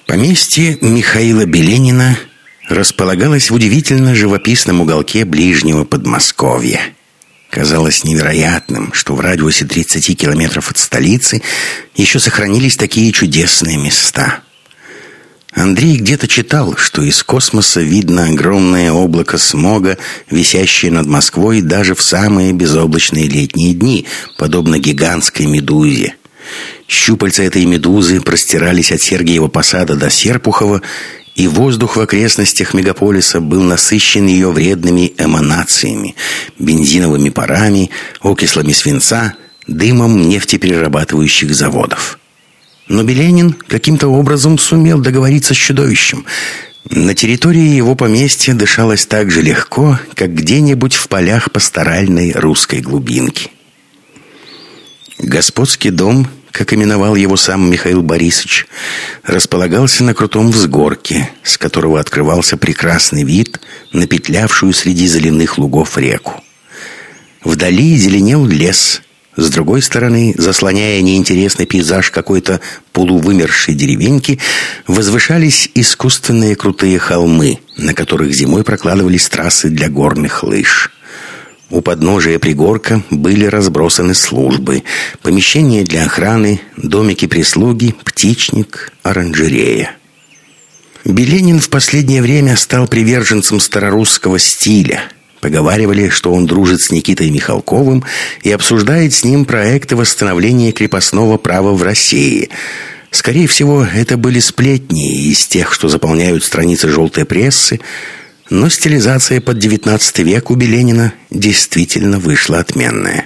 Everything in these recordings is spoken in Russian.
Поместье Михаила Беленина располагалось в удивительно живописном уголке ближнего Подмосковья. Казалось невероятным, что в радиусе 30 километров от столицы еще сохранились такие чудесные места. Андрей где-то читал, что из космоса видно огромное облако смога, висящее над Москвой даже в самые безоблачные летние дни, подобно гигантской медузе. Щупальца этой медузы простирались от Сергиева Посада до Серпухова, и воздух в окрестностях мегаполиса был насыщен ее вредными эманациями, бензиновыми парами, окислами свинца, дымом нефтеперерабатывающих заводов. Но Беленин каким-то образом сумел договориться с чудовищем. На территории его поместья дышалось так же легко, как где-нибудь в полях пасторальной русской глубинки. Господский дом, как именовал его сам Михаил Борисович, располагался на крутом взгорке, с которого открывался прекрасный вид на петлявшую среди зеленых лугов реку. Вдали зеленел лес. С другой стороны, заслоняя неинтересный пейзаж какой-то полувымершей деревеньки, возвышались искусственные крутые холмы, на которых зимой прокладывались трассы для горных лыж. У подножия пригорка были разбросаны службы, помещения для охраны, домики прислуги, птичник, оранжерея. Беленин в последнее время стал приверженцем старорусского стиля. Поговаривали, что он дружит с Никитой Михалковым и обсуждает с ним проекты восстановления крепостного права в России. Скорее всего, это были сплетни из тех, что заполняют страницы желтой прессы, но стилизация под XIX век у Беленина действительно вышла отменная.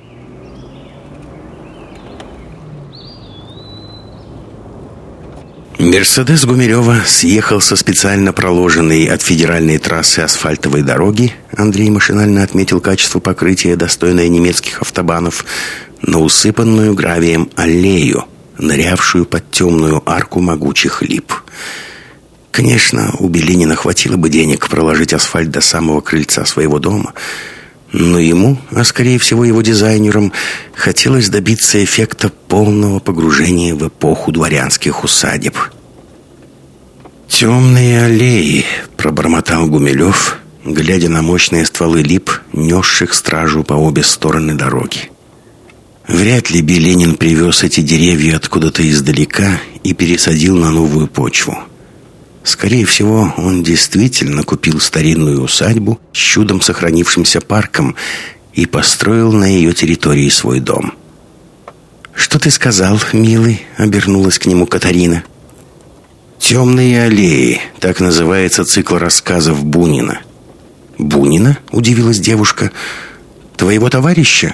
Мерседес Гумилева съехал со специально проложенной от федеральной трассы асфальтовой дороги. Андрей машинально отметил качество покрытия, достойное немецких автобанов, на усыпанную гравием аллею, нырявшую под темную арку могучих лип. Конечно, у Беленина хватило бы денег проложить асфальт до самого крыльца своего дома, но ему, а скорее всего его дизайнерам, хотелось добиться эффекта полного погружения в эпоху дворянских усадеб. «Темные аллеи», — пробормотал Гумилев, глядя на мощные стволы лип, несших стражу по обе стороны дороги. Вряд ли Беленин привез эти деревья откуда-то издалека и пересадил на новую почву. Скорее всего, он действительно купил старинную усадьбу с чудом сохранившимся парком и построил на ее территории свой дом. «Что ты сказал, милый?» — обернулась к нему Катарина. «Темные аллеи» — так называется цикл рассказов Бунина. «Бунина?» — удивилась девушка. «Твоего товарища?»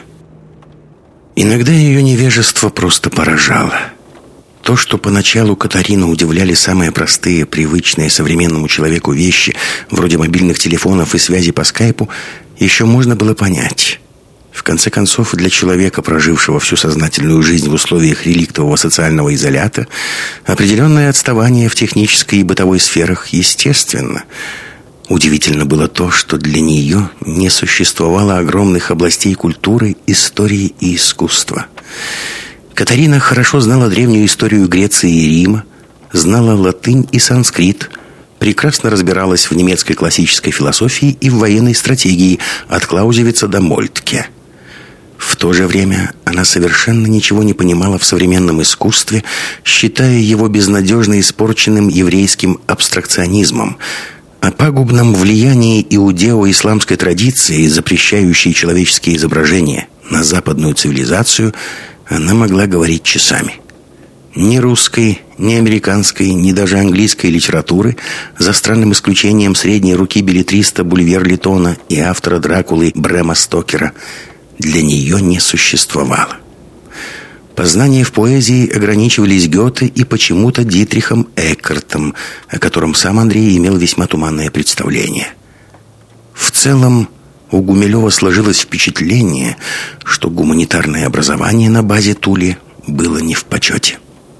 Иногда ее невежество просто поражало. То, что поначалу Катарину удивляли самые простые, привычные современному человеку вещи, вроде мобильных телефонов и связи по скайпу, еще можно было понять. В конце концов, для человека, прожившего всю сознательную жизнь в условиях реликтового социального изолята, определенное отставание в технической и бытовой сферах естественно. Удивительно было то, что для нее не существовало огромных областей культуры, истории и искусства. Катарина хорошо знала древнюю историю Греции и Рима, знала латынь и санскрит, прекрасно разбиралась в немецкой классической философии и в военной стратегии от Клаузевица до Мольтке. В то же время она совершенно ничего не понимала в современном искусстве, считая его безнадежно испорченным еврейским абстракционизмом, о пагубном влиянии иудео-исламской традиции, запрещающей человеческие изображения, на западную цивилизацию, она могла говорить часами. Ни русской, ни американской, ни даже английской литературы, за странным исключением средней руки беллетриста Бульвер-Литтона и автора Дракулы Брэма Стокера, для нее не существовало. Познания в поэзии ограничивались Гёте и почему-то Дитрихом Эккартом, о котором сам Андрей имел весьма туманное представление. В целом, у Гумилева сложилось впечатление, что гуманитарное образование на базе Тули было не в почете.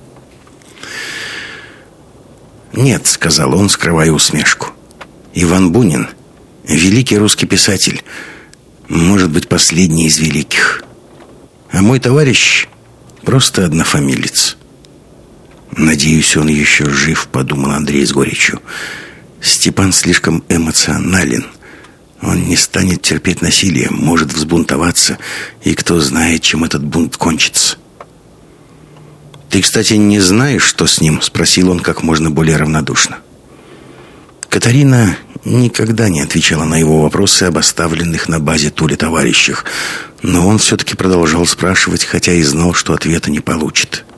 «Нет», — сказал он, скрывая усмешку. «Иван Бунин, великий русский писатель, может быть, последний из великих. А мой товарищ просто однофамилец». «Надеюсь, он еще жив», — подумал Андрей с горечью. «Степан слишком эмоционален. Он не станет терпеть насилие, может взбунтоваться, и кто знает, чем этот бунт кончится». «Ты, кстати, не знаешь, что с ним?» — спросил он как можно более равнодушно. Катарина никогда не отвечала на его вопросы об оставленных на базе Туле товарищах, но он все-таки продолжал спрашивать, хотя и знал, что ответа не получит.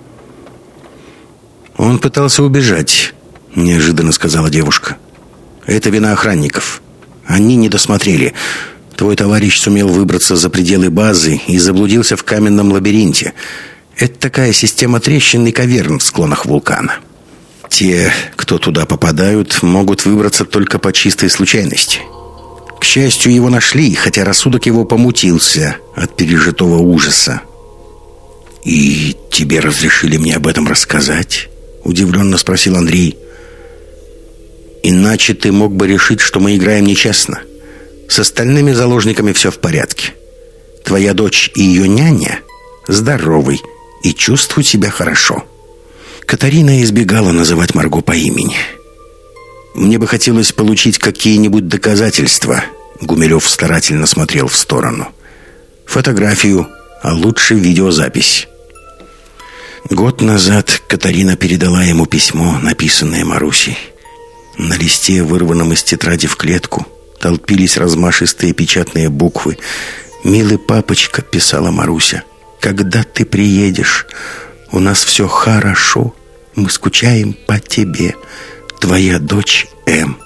«Он пытался убежать», — неожиданно сказала девушка. «Это вина охранников. Они не досмотрели. Твой товарищ сумел выбраться за пределы базы и заблудился в каменном лабиринте. Это такая система трещин и каверн в склонах вулкана. Те, кто туда попадают, могут выбраться только по чистой случайности. К счастью, его нашли, хотя рассудок его помутился от пережитого ужаса». «И тебе разрешили мне об этом рассказать?» — удивленно спросил Андрей. «Иначе ты мог бы решить, что мы играем нечестно. С остальными заложниками все в порядке. Твоя дочь и ее няня здоровы и чувствуют себя хорошо». Катарина избегала называть Марго по имени. «Мне бы хотелось получить какие-нибудь доказательства». Гумилев старательно смотрел в сторону. «Фотографию, а лучше видеозапись». Год назад Катарина передала ему письмо, написанное Марусей. На листе, вырванном из тетради в клетку, толпились размашистые печатные буквы. «Милый папочка», — писала Маруся, — «когда ты приедешь? У нас все хорошо. Мы скучаем по тебе. Твоя дочь М».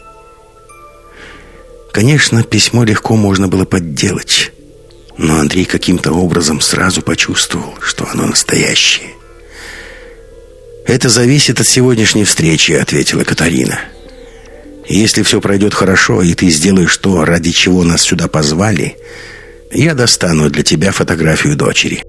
Конечно, письмо легко можно было подделать, но Андрей каким-то образом сразу почувствовал, что оно настоящее. «Это зависит от сегодняшней встречи», — ответила Катарина. «Если все пройдет хорошо, и ты сделаешь то, ради чего нас сюда позвали, я достану для тебя фотографию дочери».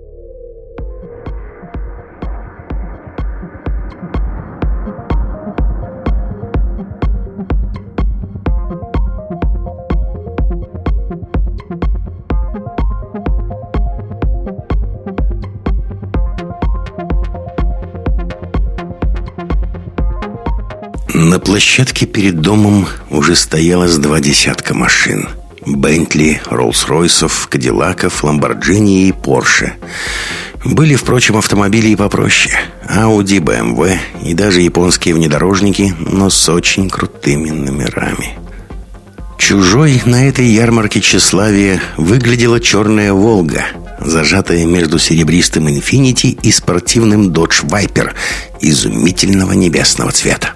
На площадке перед домом уже стояло с 20 машин. Бентли, Роллс-Ройсов, Кадиллаков, Ламборджини и Порше. Были, впрочем, автомобили и попроще. Ауди, БМВ и даже японские внедорожники, но с очень крутыми номерами. Чужой на этой ярмарке тщеславия выглядела черная «Волга», зажатая между серебристым «Инфинити» и спортивным «Додж Вайпер» изумительного небесного цвета.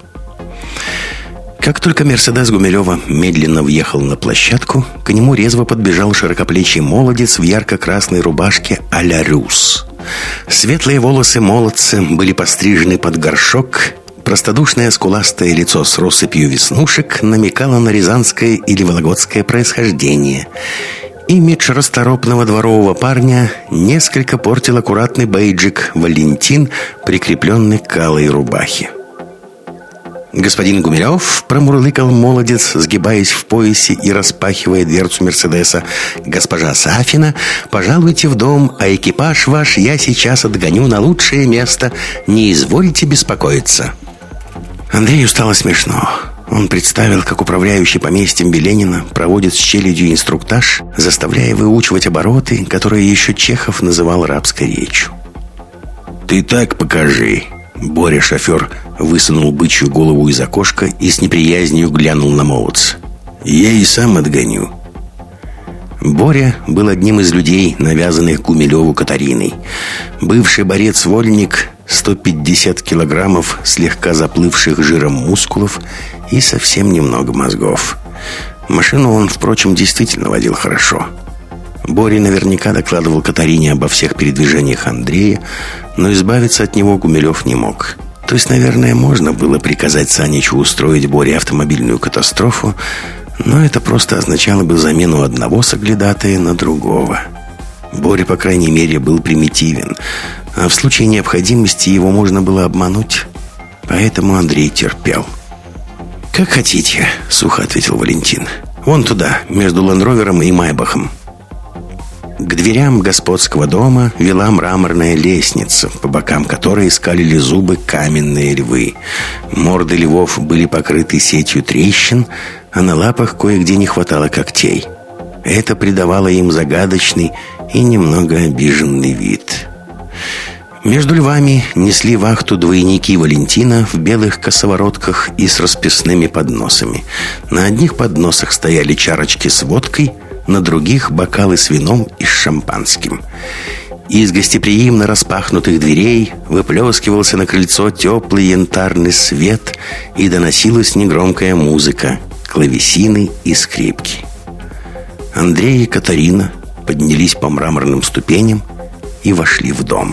Как только «Мерседес» Гумилева медленно въехал на площадку, к нему резво подбежал широкоплечий молодец в ярко-красной рубашке а-ля Рюс. Светлые волосы молодца были пострижены под горшок. Простодушное скуластое лицо с россыпью веснушек намекало на рязанское или вологодское происхождение. Имидж расторопного дворового парня несколько портил аккуратный бейджик «Валентин», прикрепленный к алой рубахе. «Господин Гумилев», — промурлыкал молодец, сгибаясь в поясе и распахивая дверцу «Мерседеса», — «госпожа Сафина, пожалуйте в дом, а экипаж ваш я сейчас отгоню на лучшее место. Не извольте беспокоиться». Андрею стало смешно. Он представил, как управляющий поместьем Беленина проводит с челядью инструктаж, заставляя выучивать обороты, которые еще Чехов называл рабской речью. «Ты так покажи». Боря, шофер, высунул бычью голову из окошка и с неприязнью глянул на молодца. «Я и сам отгоню». Боря был одним из людей, навязанных Гумилеву Катариной. Бывший борец-вольник, 150 килограммов слегка заплывших жиром мускулов и совсем немного мозгов. Машину он, впрочем, действительно водил хорошо. Боря наверняка докладывал Катарине обо всех передвижениях Андрея, но избавиться от него Гумилев не мог. То есть, наверное, можно было приказать Саничу устроить Боре автомобильную катастрофу, но это просто означало бы замену одного соглядатая на другого. Боря, по крайней мере, был примитивен, а в случае необходимости его можно было обмануть. Поэтому Андрей терпел. «Как хотите», — сухо ответил Валентин. «Вон туда, между Лендровером и Майбахом». К дверям господского дома вела мраморная лестница, по бокам которой скалили зубы каменные львы. Морды львов были покрыты сетью трещин, а на лапах кое-где не хватало когтей. Это придавало им загадочный и немного обиженный вид. Между львами несли вахту двойники Валентина в белых косоворотках и с расписными подносами. На одних подносах стояли чарочки с водкой, на других бокалы с вином и с шампанским. Из гостеприимно распахнутых дверей выплескивался на крыльцо теплый янтарный свет, и доносилась негромкая музыка, клавесины и скрипки. Андрей и Катарина поднялись по мраморным ступеням и вошли в дом.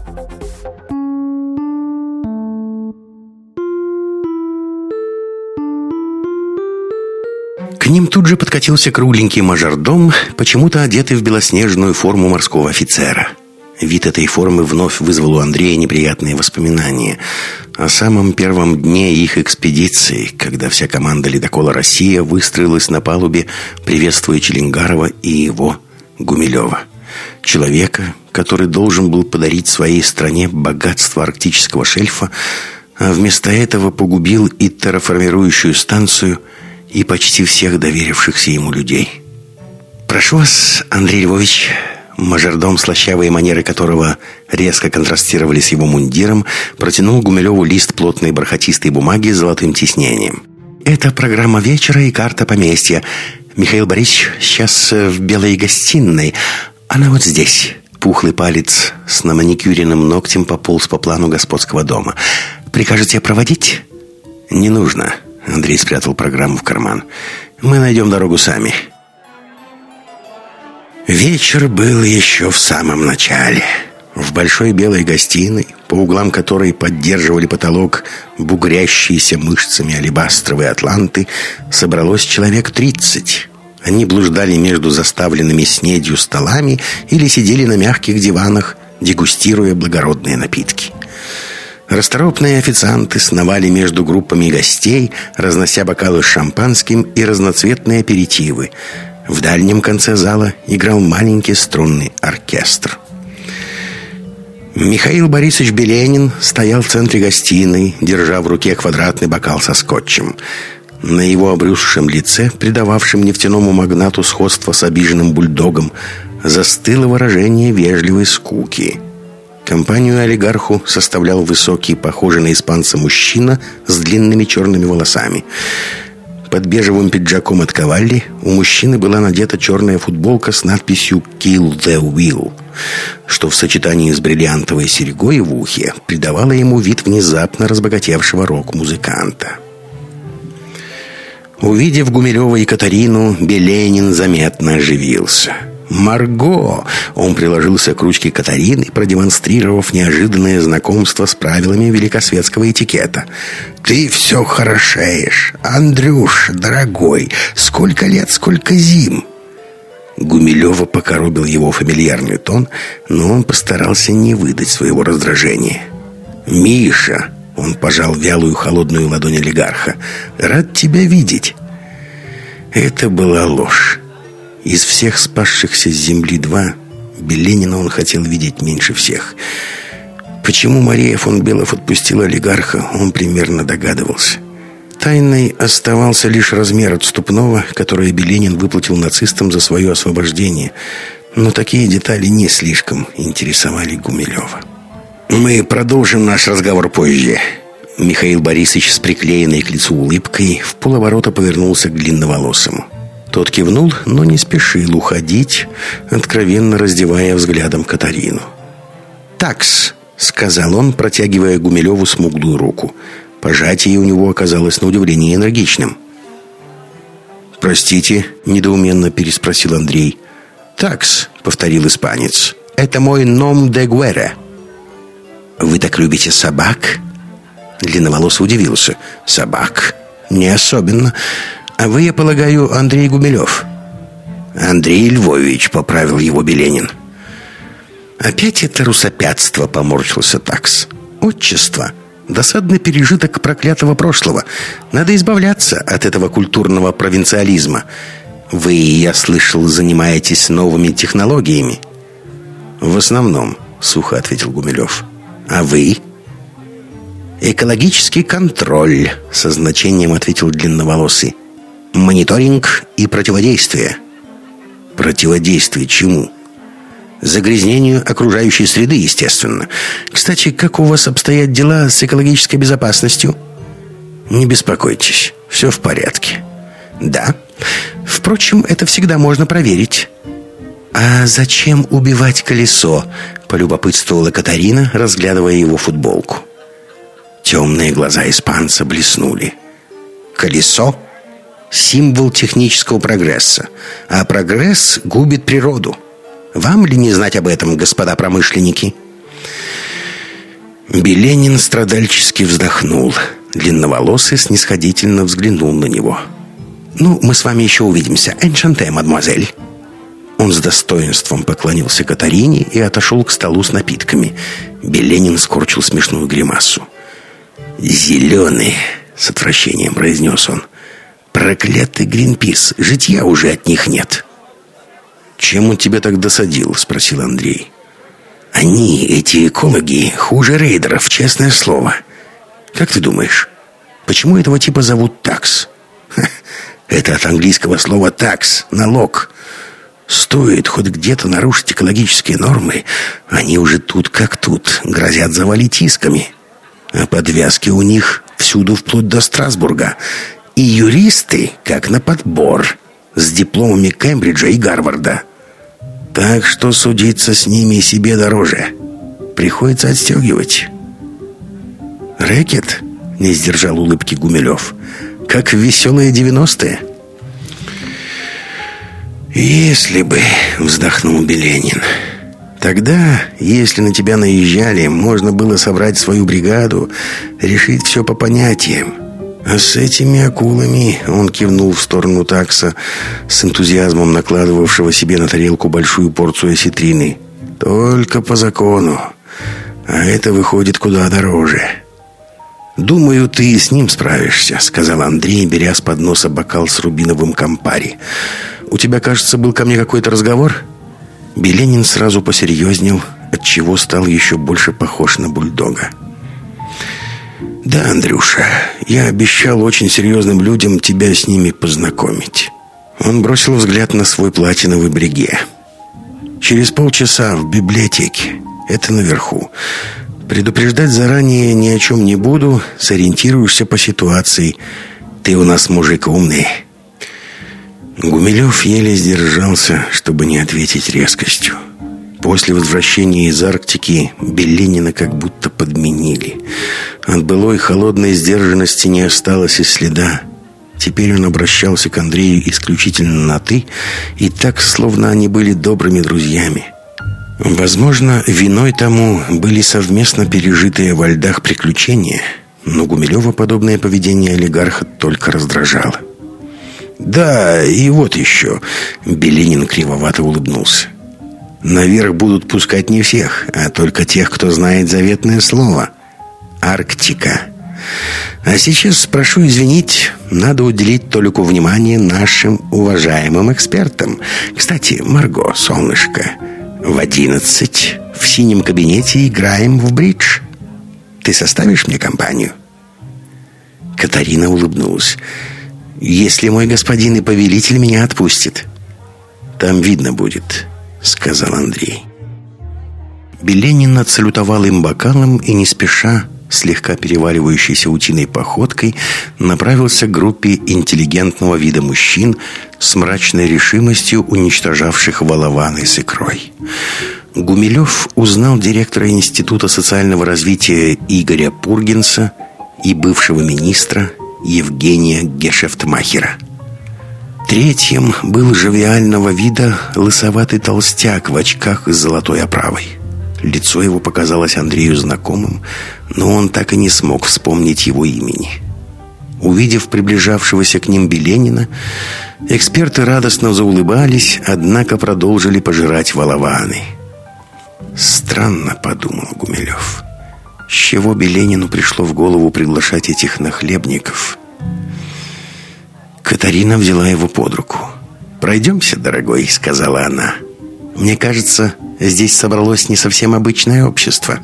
К ним тут же подкатился кругленький мажордом, почему-то одетый в белоснежную форму морского офицера. Вид этой формы вновь вызвал у Андрея неприятные воспоминания о самом первом дне их экспедиции, когда вся команда ледокола «Россия» выстроилась на палубе, приветствуя Челенгарова и его, Гумилева. Человека, который должен был подарить своей стране богатство арктического шельфа, а вместо этого погубил и терраформирующую станцию, и почти всех доверившихся ему людей. «Прошу вас, Андрей Львович». Мажордом, слащавые манеры которого резко контрастировали с его мундиром, протянул Гумилеву лист плотной бархатистой бумаги с золотым тиснением. «Это программа вечера и карта поместья. Михаил Борисович сейчас в белой гостиной. Она вот здесь». Пухлый палец с наманикюренным ногтем пополз по плану господского дома. «Прикажете проводить?» «Не нужно». Андрей спрятал программу в карман. «Мы найдем дорогу сами». Вечер был еще в самом начале. В большой белой гостиной, по углам которой поддерживали потолок бугрящиеся мышцами алебастровые атланты, собралось человек 30. Они блуждали между заставленными снедью столами или сидели на мягких диванах, дегустируя благородные напитки. Расторопные официанты сновали между группами гостей, разнося бокалы с шампанским и разноцветные аперитивы. В дальнем конце зала играл маленький струнный оркестр. Михаил Борисович Беленин стоял в центре гостиной, держа в руке квадратный бокал со скотчем. На его обрюзшем лице, придававшем нефтяному магнату сходство с обиженным бульдогом, застыло выражение вежливой скуки. Компанию олигарху составлял высокий, похожий на испанца мужчина с длинными черными волосами. Под бежевым пиджаком от Кавалли у мужчины была надета черная футболка с надписью «Kill the Will», что в сочетании с бриллиантовой серьгой в ухе придавало ему вид внезапно разбогатевшего рок-музыканта. Увидев Гумилева и Катарину, Беленин заметно оживился. «Марго!» Он приложился к ручке Катарины, продемонстрировав неожиданное знакомство с правилами великосветского этикета. «Ты все хорошеешь, Андрюш, дорогой! Сколько лет, сколько зим!» Гумилева покоробил его фамильярный тон, но он постарался не выдать своего раздражения. «Миша!» — он пожал вялую холодную ладонь олигарха. «Рад тебя видеть!» Это была ложь. Из всех спасшихся с земли-2 Беленина он хотел видеть меньше всех. Почему Мария фон Белов отпустила олигарха, он примерно догадывался. Тайной оставался лишь размер отступного, который Беленин выплатил нацистам за свое освобождение. Но такие детали не слишком интересовали Гумилева. «Мы продолжим наш разговор позже». Михаил Борисович с приклеенной к лицу улыбкой в полоборота повернулся к длинноволосому. Тот кивнул, но не спешил уходить, откровенно раздевая взглядом Катарину. «Такс», — сказал он, протягивая Гумилеву смуглую руку. Пожатие у него оказалось на удивление энергичным. «Простите», — недоуменно переспросил Андрей. «Такс», — повторил испанец, — «это мой ном де гуэра». «Вы так любите собак?» Длинноволосый удивился. «Собак? Не особенно. А вы, я полагаю, Андрей Гумилев?» «Андрей Львович», — поправил его Беленин. «Опять это русопятство», — поморщился Такс. «Отчество. Досадный пережиток проклятого прошлого. Надо избавляться от этого культурного провинциализма. Вы, я слышал, занимаетесь новыми технологиями. В основном, сухо ответил Гумилев. А вы? Экологический контроль, со значением ответил длинноволосый. Мониторинг и противодействие. Противодействие чему? Загрязнению окружающей среды, естественно. Кстати, как у вас обстоят дела с экологической безопасностью? Не беспокойтесь, все в порядке. Да. Впрочем, это всегда можно проверить. А зачем убивать колесо? Полюбопытствовала Катарина, разглядывая его футболку. Темные глаза испанца блеснули. Колесо — символ технического прогресса, а прогресс губит природу. Вам ли не знать об этом, господа промышленники? Беленин страдальчески вздохнул. Длинноволосый снисходительно взглянул на него. «Ну, мы с вами еще увидимся. Эншанте, мадемуазель». Он с достоинством поклонился Катарине и отошел к столу с напитками. Беленин скорчил смешную гримасу. «Зеленые!» — с отвращением произнес он. «Проклятый Гринпис! Житья уже от них нет!» «Чем он тебя так досадил?» — спросил Андрей. «Они, эти экологи, хуже рейдеров, честное слово. Как ты думаешь, почему этого типа зовут такс?» «Это от английского слова «такс» — налог. Стоит хоть где-то нарушить экологические нормы, они уже тут как тут, грозят завалить исками. А подвязки у них всюду вплоть до Страсбурга. И юристы, как на подбор, с дипломами Кембриджа и Гарварда. Так что судиться с ними себе дороже. Приходится отстегивать». «Рэкет?» — не сдержал улыбки Гумилев. «Как в веселые 90-е». «Если бы», — вздохнул Беленин. «Тогда, если на тебя наезжали, можно было собрать свою бригаду, решить все по понятиям. А с этими акулами...» — он кивнул в сторону такса, с энтузиазмом накладывавшего себе на тарелку большую порцию осетрины. «Только по закону. А это выходит куда дороже». «Думаю, ты с ним справишься», — сказал Андрей, беря с подноса бокал с рубиновым кампари. «У тебя, кажется, был ко мне какой-то разговор?» Беленин сразу посерьезнел, отчего стал еще больше похож на бульдога. «Да, Андрюша, я обещал очень серьезным людям тебя с ними познакомить». Он бросил взгляд на свой платиновый бреге. «Через полчаса в библиотеке. Это наверху. Предупреждать заранее ни о чем не буду. Сориентируешься по ситуации. Ты у нас мужик умный». Гумилев еле сдержался, чтобы не ответить резкостью. После возвращения из Арктики Беленина как будто подменили. От былой холодной сдержанности не осталось и следа. Теперь он обращался к Андрею исключительно на «ты», и так, словно они были добрыми друзьями. Возможно, виной тому были совместно пережитые во льдах приключения, но Гумилева подобное поведение олигарха только раздражало. «Да, и вот еще», — Беленин кривовато улыбнулся. «Наверх будут пускать не всех, а только тех, кто знает заветное слово. Арктика. А сейчас, прошу извинить, надо уделить толику внимания нашим уважаемым экспертам. Кстати, Марго, солнышко, в 11 в синем кабинете играем в бридж. Ты составишь мне компанию?» Катарина улыбнулась. «Если мой господин и повелитель меня отпустит». «Там видно будет», — сказал Андрей. Беленин отсалютовал им бокалом и не спеша, слегка переваливающейся утиной походкой, направился к группе интеллигентного вида мужчин с мрачной решимостью уничтожавших волованы с икрой. Гумилев узнал директора Института социального развития Игоря Пургинса и бывшего министра Евгения Гешефтмахера. Третьим был жовиального вида лысоватый толстяк в очках с золотой оправой. Лицо его показалось Андрею знакомым, но он так и не смог вспомнить его имени. Увидев приближавшегося к ним Беленина, эксперты радостно заулыбались, однако продолжили пожирать волованы. «Странно», — подумал Гумилев, — с чего Беленину пришло в голову приглашать этих нахлебников? Катарина взяла его под руку. «Пройдемся, дорогой», — сказала она. «Мне кажется, здесь собралось не совсем обычное общество».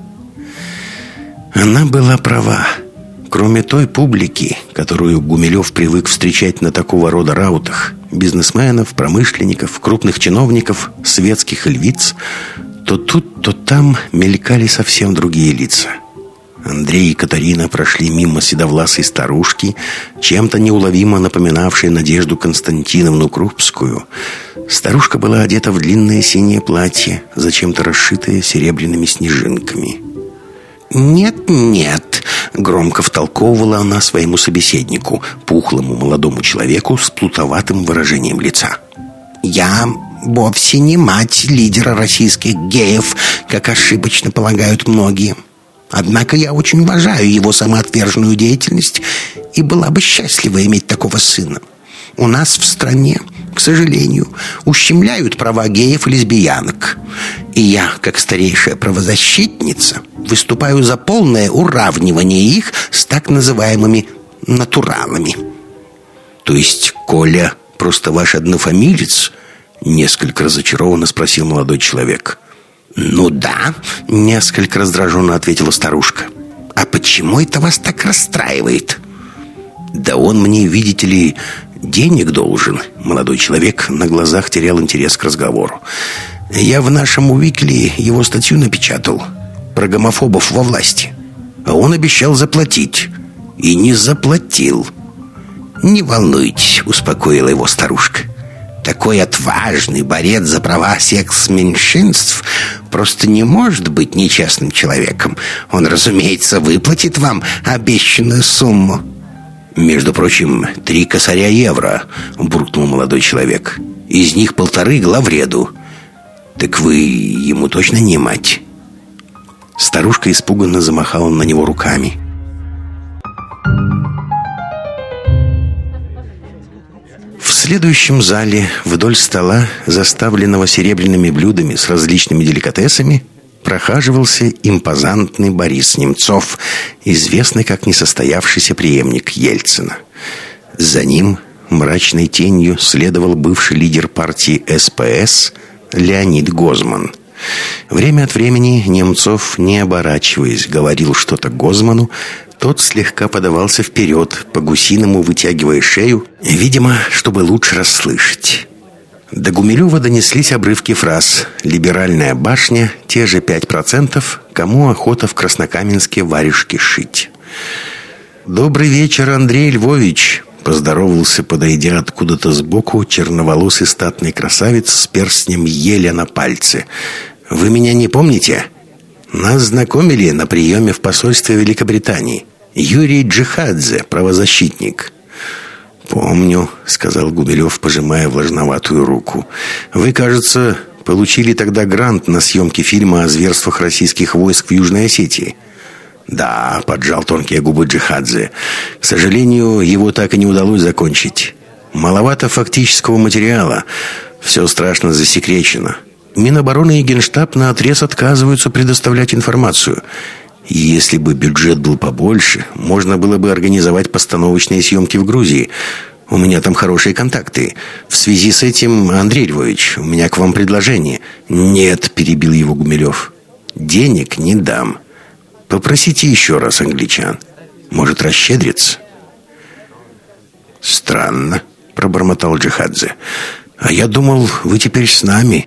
Она была права. Кроме той публики, которую Гумилев привык встречать на такого рода раутах, бизнесменов, промышленников, крупных чиновников, светских львиц, то тут, то там мелькали совсем другие лица. Андрей и Катарина прошли мимо седовласой старушки, чем-то неуловимо напоминавшей Надежду Константиновну Крупскую. Старушка была одета в длинное синее платье, зачем-то расшитое серебряными снежинками. «Нет», — громко втолковывала она своему собеседнику, пухлому молодому человеку с плутоватым выражением лица. «Я вовсе не мать лидера российских геев, как ошибочно полагают многие. Однако я очень уважаю его самоотверженную деятельность и была бы счастлива иметь такого сына. У нас в стране, к сожалению, ущемляют права геев и лесбиянок. И я, как старейшая правозащитница, выступаю за полное уравнивание их с так называемыми натуралами». «То есть Коля просто ваш однофамилец?» — несколько разочарованно спросил молодой человек. «Ну да», — несколько раздраженно ответила старушка. «А почему это вас так расстраивает?» «Да он мне, видите ли, денег должен». Молодой человек на глазах терял интерес к разговору. «Я в нашем Уикли его статью напечатал про гомофобов во власти, а он обещал заплатить и не заплатил». «Не волнуйтесь», — успокоила его старушка. «Такой отважный борец за права секс-меньшинств просто не может быть нечестным человеком. Он, разумеется, выплатит вам обещанную сумму». «Между прочим, 3 косаря евро», — буркнул молодой человек. «Из них 1,5 главреду». «Так вы ему точно не мать?» Старушка испуганно замахала на него руками. В следующем зале, вдоль стола, заставленного серебряными блюдами с различными деликатесами, прохаживался импозантный Борис Немцов, известный как несостоявшийся преемник Ельцина. За ним мрачной тенью следовал бывший лидер партии СПС Леонид Гозман. Время от времени Немцов, не оборачиваясь, говорил что-то Гозману. Тот слегка подавался вперед, по-гусиному вытягивая шею, видимо, чтобы лучше расслышать. До Гумилева донеслись обрывки фраз: «Либеральная башня», «Те же 5%», «Кому охота в Краснокаменске варежки шить». «Добрый вечер, Андрей Львович», — поздоровался, подойдя откуда-то сбоку, черноволосый статный красавец с перстнем еля на пальце. «Вы меня не помните? Нас знакомили на приеме в посольстве Великобритании. Юрий Джихадзе, правозащитник». «Помню», — сказал Гумилев, пожимая влажноватую руку. «Вы, кажется, получили тогда грант на съемки фильма о зверствах российских войск в Южной Осетии». «Да», — поджал тонкие губы Джихадзе. «К сожалению, его так и не удалось закончить. Маловато фактического материала. Все страшно засекречено. Минобороны и Генштаб наотрез отказываются предоставлять информацию. Если бы бюджет был побольше, можно было бы организовать постановочные съемки в Грузии. У меня там хорошие контакты. В связи с этим, Андрей Львович, у меня к вам предложение». «Нет», — перебил его Гумилев. «Денег не дам. Попросите еще раз англичан. Может, расщедриться?» «Странно», — пробормотал Джихадзе. «А я думал, вы теперь с нами».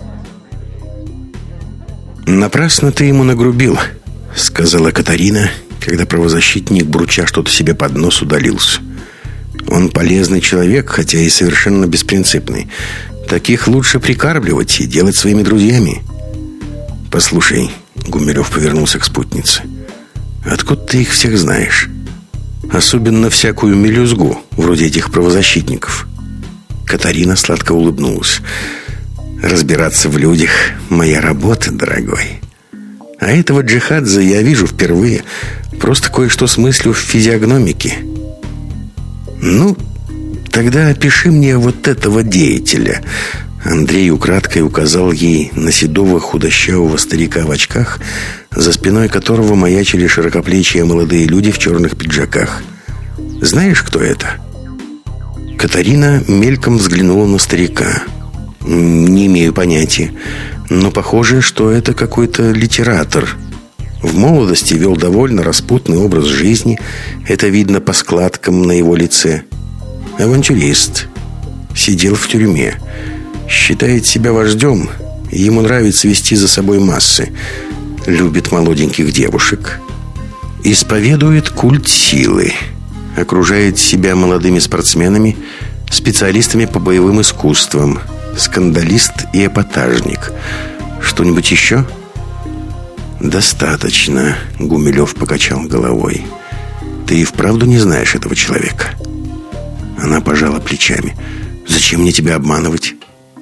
«Напрасно ты ему нагрубил», — сказала Катарина, когда правозащитник, бурча что-то себе под нос, удалился. «Он полезный человек, хотя и совершенно беспринципный. Таких лучше прикармливать и делать своими друзьями». «Послушай», — Гумилев повернулся к спутнице, — «откуда ты их всех знаешь? Особенно всякую мелюзгу, вроде этих правозащитников». Катарина сладко улыбнулась. «Разбираться в людях — моя работа, дорогой. А этого Джихадзе я вижу впервые. Просто кое-что смыслю в физиогномике». «Ну, тогда опиши мне вот этого деятеля». Андрей украдкой указал ей на седого худощавого старика в очках, за спиной которого маячили широкоплечие молодые люди в черных пиджаках. «Знаешь, кто это?» Катарина мельком взглянула на старика. «Не имею понятия, но похоже, что это какой-то литератор. В молодости вел довольно распутный образ жизни. Это видно по складкам на его лице. Авантюрист. Сидел в тюрьме. Считает себя вождем. Ему нравится вести за собой массы. Любит молоденьких девушек. Исповедует культ силы. Окружает себя молодыми спортсменами, специалистами по боевым искусствам. Скандалист и эпатажник. Что-нибудь еще?» «Достаточно», — Гумилев покачал головой. «Ты и вправду не знаешь этого человека?» Она пожала плечами. «Зачем мне тебя обманывать?»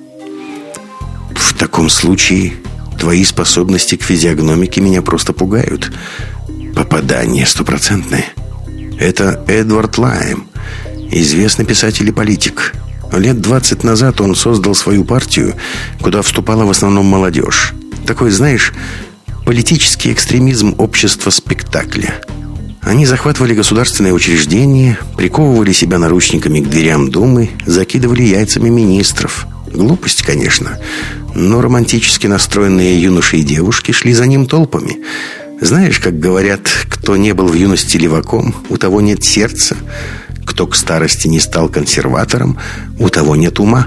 «В таком случае твои способности к физиогномике меня просто пугают. Попадание стопроцентное. Это Эдвард Лайм, известный писатель и политик. Лет 20 назад он создал свою партию, куда вступала в основном молодежь. Такой, знаешь, политический экстремизм общества спектакля. Они захватывали государственные учреждения, приковывали себя наручниками к дверям Думы, закидывали яйцами министров. Глупость, конечно, но романтически настроенные юноши и девушки шли за ним толпами. Знаешь, как говорят, кто не был в юности леваком, у того нет сердца. Кто к старости не стал консерватором, у того нет ума.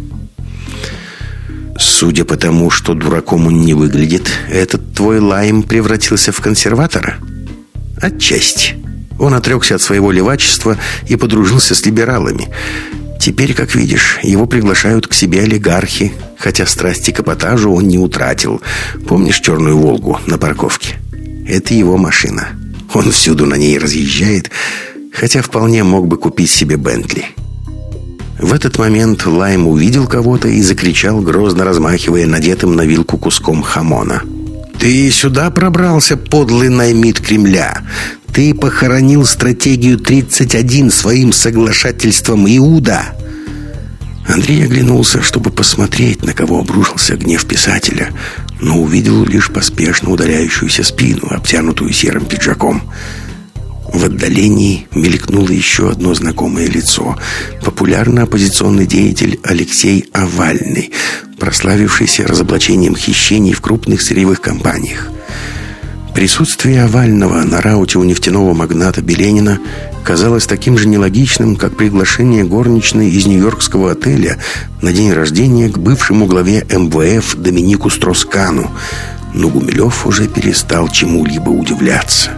Судя по тому, что дураком он не выглядит, этот твой Лайм превратился в консерватора? Отчасти. Он отрекся от своего левачества и подружился с либералами. Теперь, как видишь, его приглашают к себе олигархи, хотя страсти к эпатажу он не утратил. Помнишь черную «Волгу» на парковке? Это его машина. Он всюду на ней разъезжает, хотя вполне мог бы купить себе «Бентли». В этот момент Лайм увидел кого-то и закричал, грозно размахивая надетым на вилку куском хамона: «Ты сюда пробрался, подлый наймит Кремля! Ты похоронил стратегию 31 своим соглашательством Иуда!» Андрей оглянулся, чтобы посмотреть, на кого обрушился гнев писателя, но увидел лишь поспешно удаляющуюся спину, обтянутую серым пиджаком. В отдалении мелькнуло еще одно знакомое лицо. Популярный оппозиционный деятель Алексей Авальный, прославившийся разоблачением хищений в крупных сырьевых компаниях. Присутствие Авального на рауте у нефтяного магната Беленина казалось таким же нелогичным, как приглашение горничной из нью-йоркского отеля на день рождения к бывшему главе МВФ Доминику Строскану. Но Гумилев уже перестал чему-либо удивляться.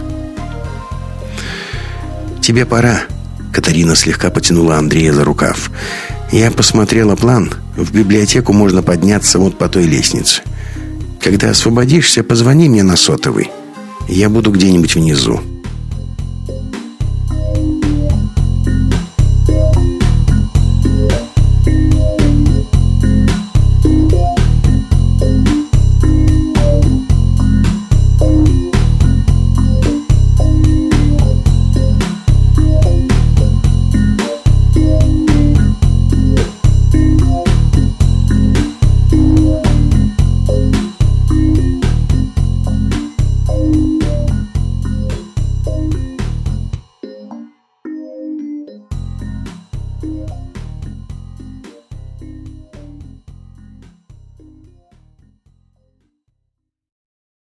«Тебе пора», — Катарина слегка потянула Андрея за рукав. «Я посмотрела план. В библиотеку можно подняться вот по той лестнице. Когда освободишься, позвони мне на сотовый. Я буду где-нибудь внизу».